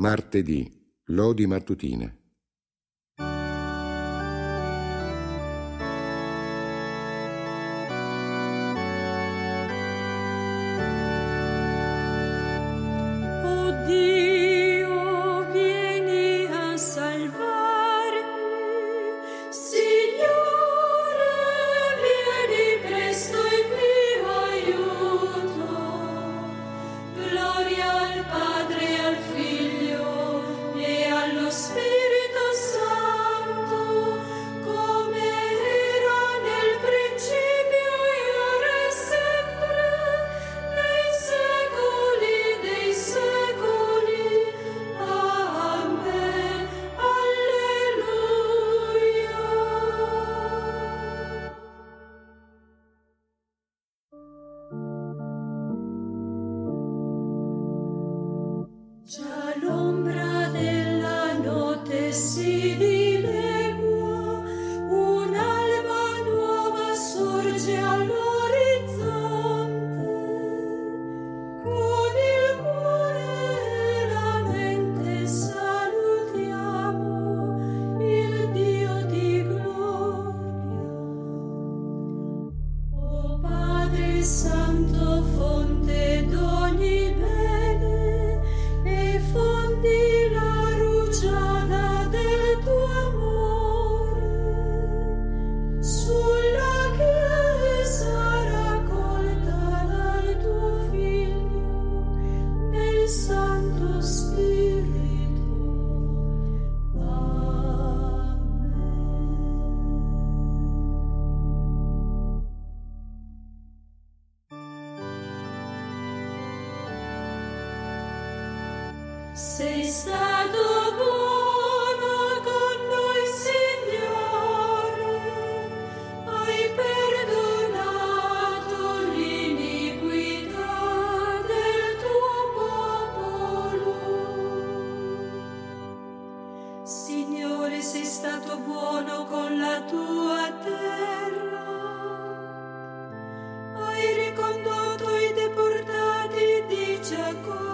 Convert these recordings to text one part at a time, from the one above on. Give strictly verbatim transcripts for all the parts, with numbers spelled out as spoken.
Martedì, lodi mattutine. Sei stato buono con noi, Signore, hai perdonato l'iniquità del tuo popolo. Signore, sei stato buono con la tua terra, hai ricondotto i deportati di Giacobbe.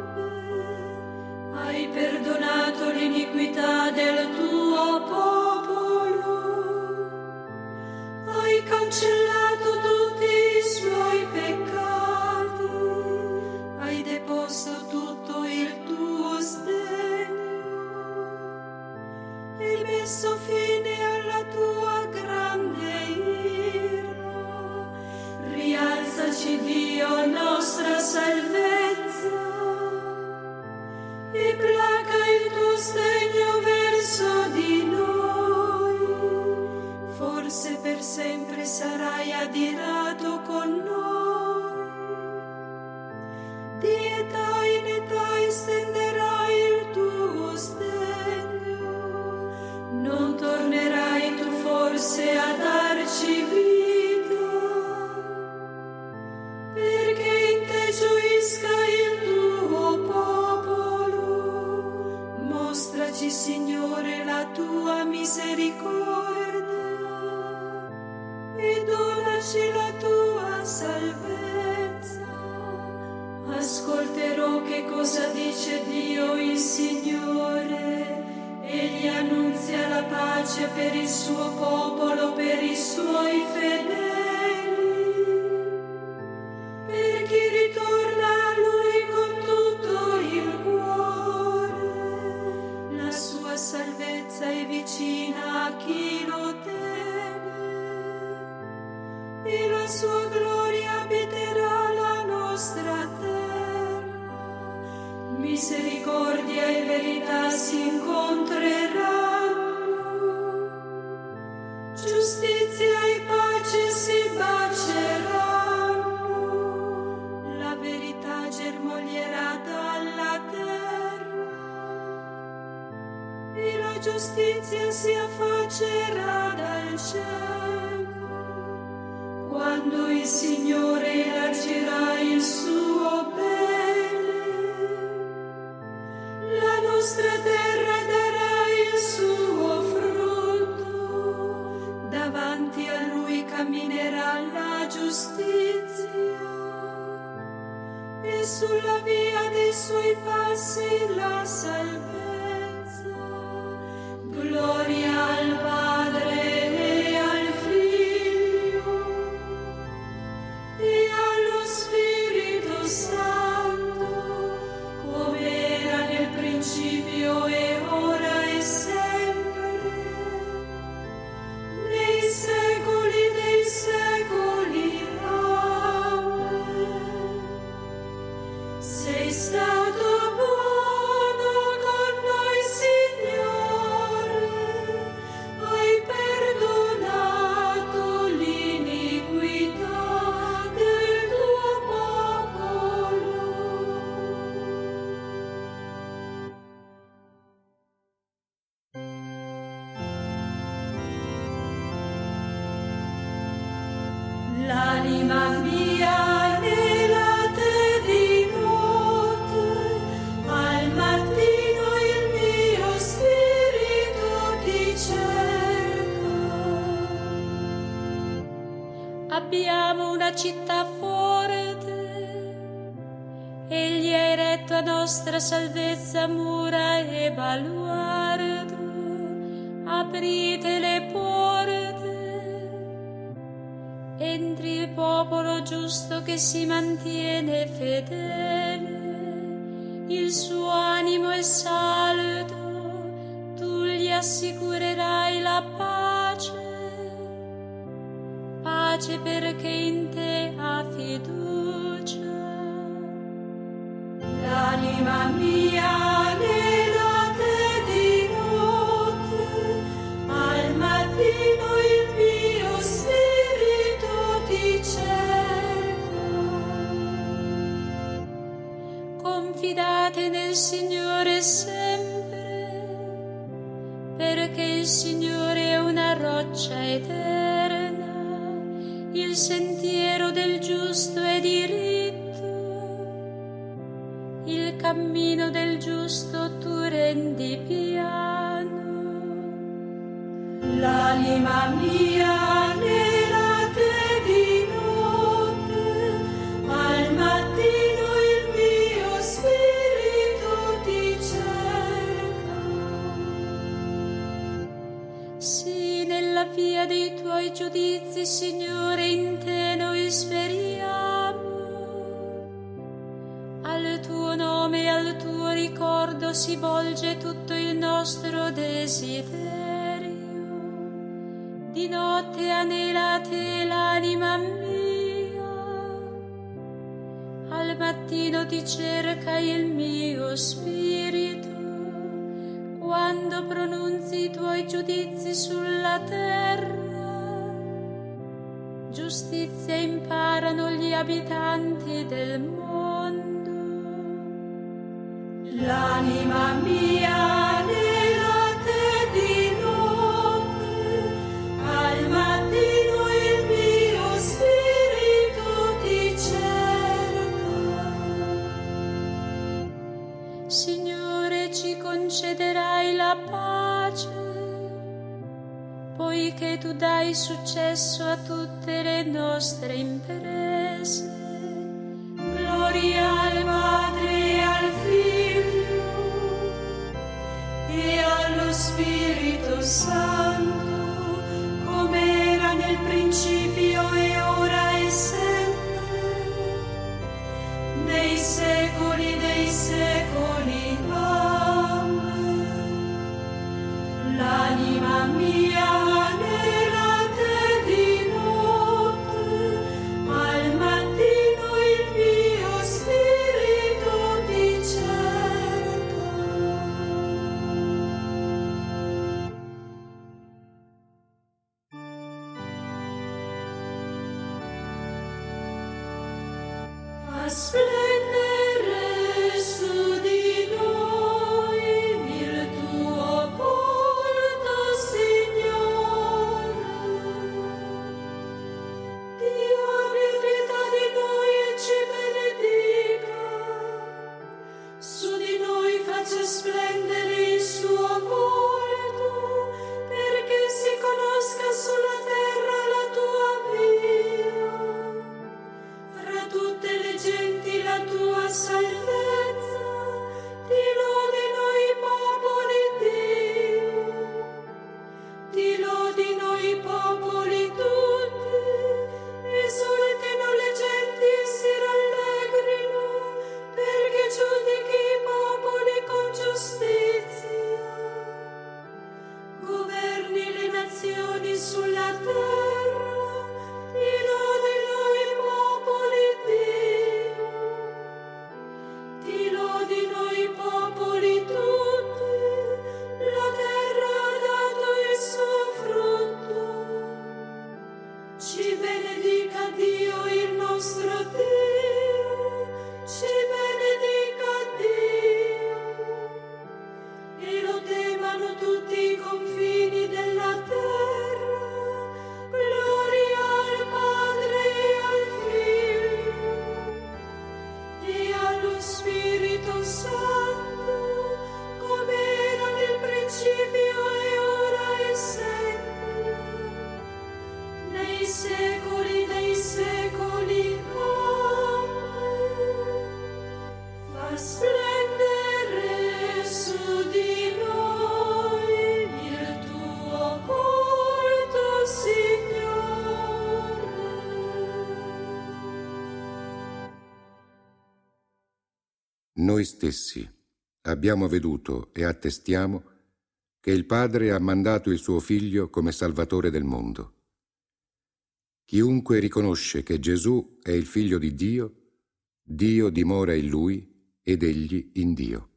Hai perdonato l'iniquità del tuo popolo, hai cancellato tutti i suoi peccati, hai deposto tutto il tuo sdegno e messo fine alla tua grande ira. Rialzaci, Dio, nostra salvezza, e placa il tuo sdegno verso di noi. Forse per sempre sarai adirato con noi. Di età in età estenderai il tuo sdegno. Non tornerai tu forse a darci vita, perché in te gioisca il tuo popolo. Mostraci, Signore, la tua misericordia e donaci la tua salvezza. Ascolterò che cosa dice Dio il Signore. Egli annunzia la pace per il suo popolo, per i suoi fedeli, per chi ritorna a Lui con tutto il cuore. La sua salvezza è vicina a chi lo teme e la sua gloria abiterà la nostra terra. Misericordia e verità si incontreranno, giustizia e pace si baceranno, la verità germoglierà dalla terra e la giustizia si affaccerà dal cielo. Quando il Signore elargirà il suo bene, la nostra terra darà il suo frutto, davanti a Lui camminerà la giustizia e sulla via dei suoi passi la salvezza. Gloria al Padre e al Figlio e allo Spirito Santo, come era nel principio e ora e sempre, nei secoli dei secoli. Amen. Sei stato buono con noi, Signore, hai perdonato l'iniquità del tuo popolo. L'anima mia anelate di notte, al mattino il mio spirito ti cerca. Abbiamo una città forte, egli ha eretto a nostra salvezza mura e baluardo. Aprite le porte, entri il popolo giusto che si mantiene fedele, il suo animo è saldo, tu gli assicurerai la pace, pace perché in te ha fiducia. L'anima mia anela te di notte, al mattino il mio spirito ti cerca. Confidate nel Signore sempre, perché il Signore è una roccia eterna, il sentiero del giusto è diritto, il cammino del giusto tu rendi piano. L'anima mia anela te di notte, al mattino il mio spirito ti cerca. Sì, nella via dei tuoi giudizi, Signore, in te noi speriamo. Al tuo nome e al tuo ricordo si volge tutto il nostro desiderio. Di notte anela te l'anima mia, al mattino ti cerca il mio spirito. Quando pronunzi i tuoi giudizi sulla terra, giustizia imparano gli abitanti del mondo. L'anima mia anela te di notte, al mattino il mio spirito ti cerca. Signore, ci concederai la pace, poiché tu dai successo a tutte le nostre imprese. Gloria al Padre e al Figlio e allo Spirito Santo, come era nel principio e ora e sempre, nei secoli dei secoli. Amen. L'anima mia anela te di notte, al mattino il mio spirito ti cerca. Fa splendere su di noi il tuo volto, Signore. Dio abbia pietà di noi e ci benedica. Su di noi faccia splendere il suo volto, perché si conosca sulla terra la tua via. Fra tutte le genti la allo Spirito Santo, come era nel principio e ora e sempre, nei secoli dei secoli. Amen. Fa splendere su di noi il tuo volto, Signore. Noi stessi abbiamo veduto e attestiamo che il Padre ha mandato il suo Figlio come Salvatore del mondo. Chiunque riconosce che Gesù è il Figlio di Dio, Dio dimora in Lui ed Egli in Dio.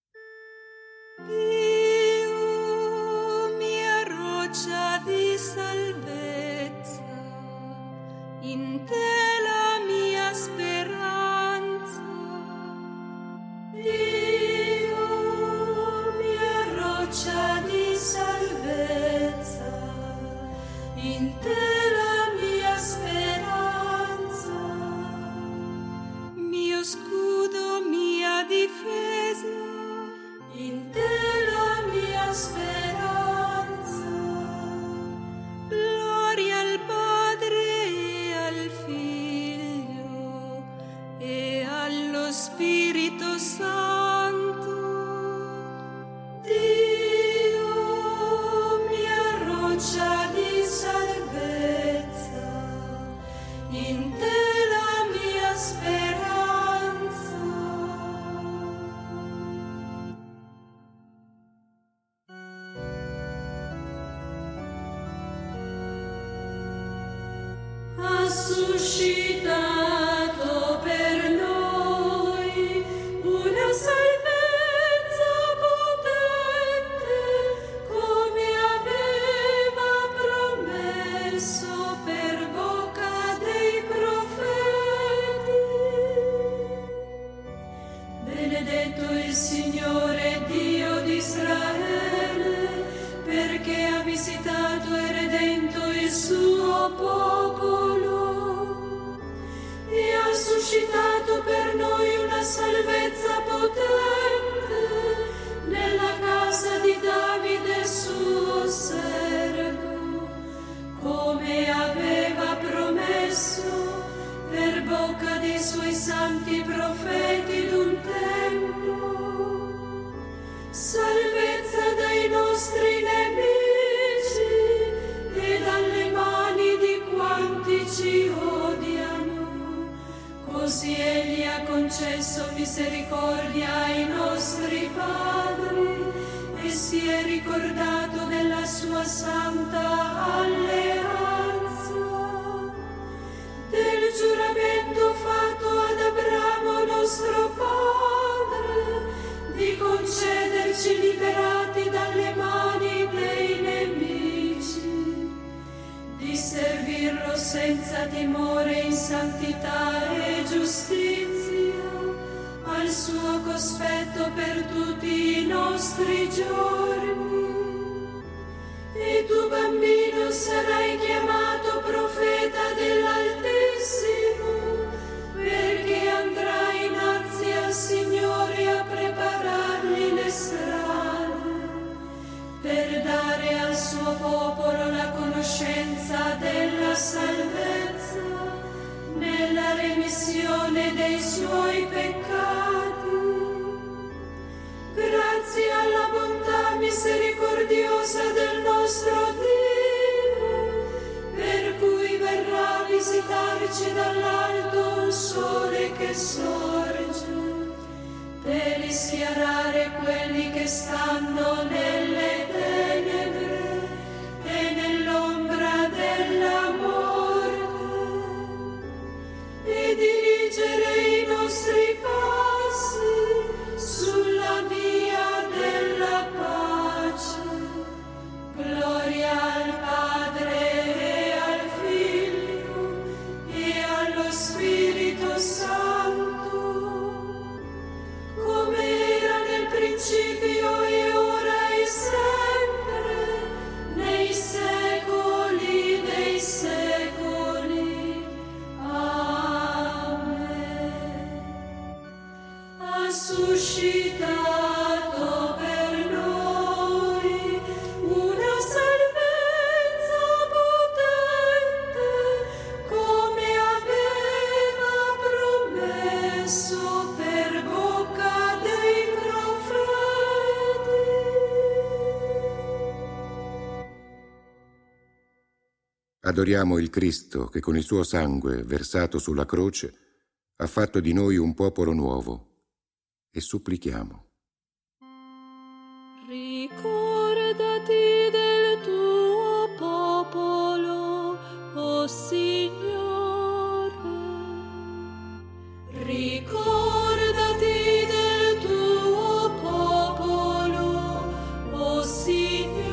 Dio, mia roccia di salvezza, in te la mia speranza. Dio, mia roccia di salvezza, in te la mia speranza. Mio scudo, mia difesa, in te la mia speranza. Gloria al Padre e al Figlio e allo Spirito Santo. Dio, mia roccia di salvezza, in te la mia speranza. Ha suscitato per noi una salvezza potente, come aveva promesso per bocca dei profeti. Benedetto il Signore Dio di Israele, perché ha visitato e redento il suo popolo e ha suscitato per noi una salvezza potente nella casa di Davide suo servo, come aveva promesso per bocca dei suoi santi profeti d'un tempo. Salvezza dai nostri nemici e dalle mani di quanti ci odiano. Così Egli ha concesso misericordia ai nostri padri e si è ricordato della sua santa alleanza, del giuramento fatto ad Abramo nostro padre, di concederci liberati dalle mani dei nemici, di servirlo senza timore in santità e giustizia, al suo cospetto per tutti i nostri giorni. E tu, bambino, sarai chiamato profeta dell'Altissimo, perché andrai innanzi al Signore a preparargli le strade, per dare al suo popolo la conoscenza della salvezza nella remissione dei suoi peccati. Grazie alla bontà misericordiosa del nostro Dio, per cui verrà a visitarci dall'alto un sole che sorge, per rischiarare quelli che stanno nelle tenebre e nell'ombra della morte, e dirigere i nostri passi sulla via della pace. Gloria al Padre e al Figlio e allo Spirito Santo, come era nel principio e ora e sempre, ha suscitato per noi una salvezza potente, come aveva promesso per bocca dei profeti. Adoriamo il Cristo che con il suo sangue versato sulla croce ha fatto di noi un popolo nuovo e supplichiamo. Ricordati del tuo popolo, o Signore. Ricordati del tuo popolo, o Signore.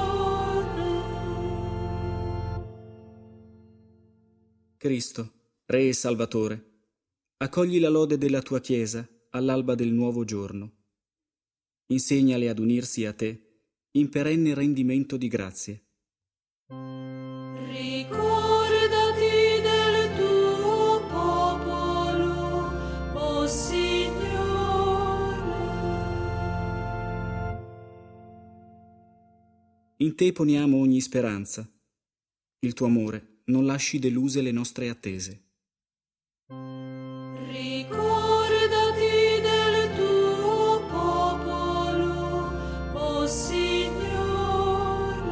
Cristo, Re e Salvatore, accogli la lode della tua Chiesa all'alba del nuovo giorno. Insegnale ad unirsi a te in perenne rendimento di grazie. Ricordati del tuo popolo, o Signore. In te poniamo ogni speranza. Il tuo amore non lasci deluse le nostre attese. Ricordati del tuo popolo, o Signore.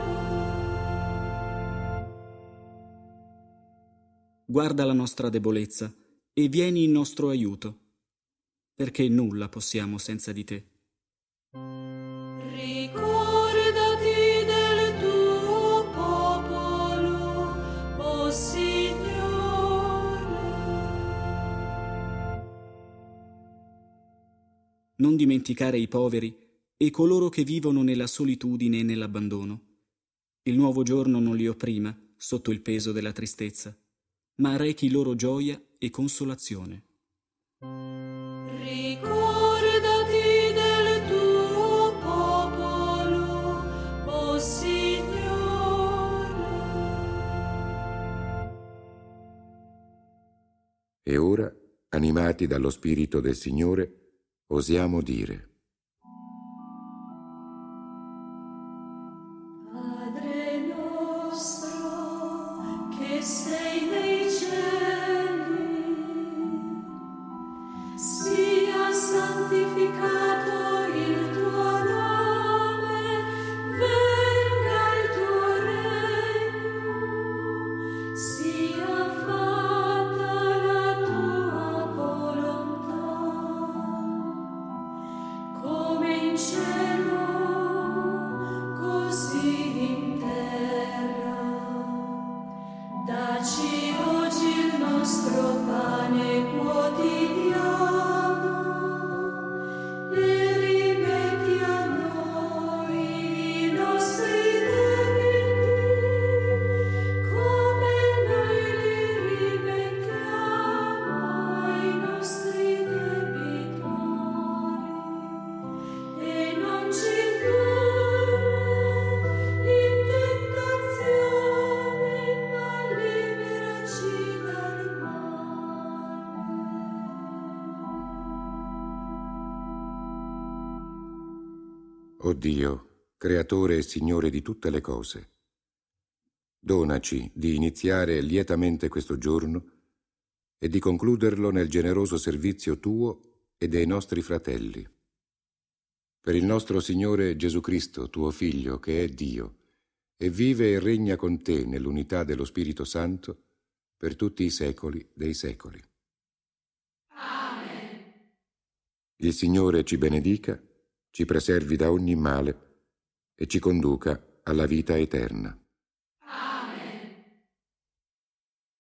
Guarda la nostra debolezza e vieni in nostro aiuto, perché nulla possiamo senza di te. Ricordati del tuo popolo, o Signore. Non dimenticare i poveri e coloro che vivono nella solitudine e nell'abbandono. Il nuovo giorno non li opprima sotto il peso della tristezza, ma rechi loro gioia e consolazione. Ricordati del tuo popolo, o Signore. E ora, animati dallo Spirito del Signore, osiamo dire: Padre nostro, che sei nei cieli, sia santificato il tuo nome, venga il tuo regno, sia fatta la tua volontà, come in cielo, così in terra. Dacci oggi il nostro pane quotidiano e rimetti a noi i nostri debiti, come noi li rimettiamo ai nostri debitori. E non ci indurre in tentazione, ma liberaci dal male. O Dio, Creatore e Signore di tutte le cose, donaci di iniziare lietamente questo giorno e di concluderlo nel generoso servizio tuo e dei nostri fratelli. Per il nostro Signore Gesù Cristo, tuo Figlio, che è Dio, e vive e regna con te nell'unità dello Spirito Santo per tutti i secoli dei secoli. Amen. Il Signore ci benedica, ci preservi da ogni male e ci conduca alla vita eterna.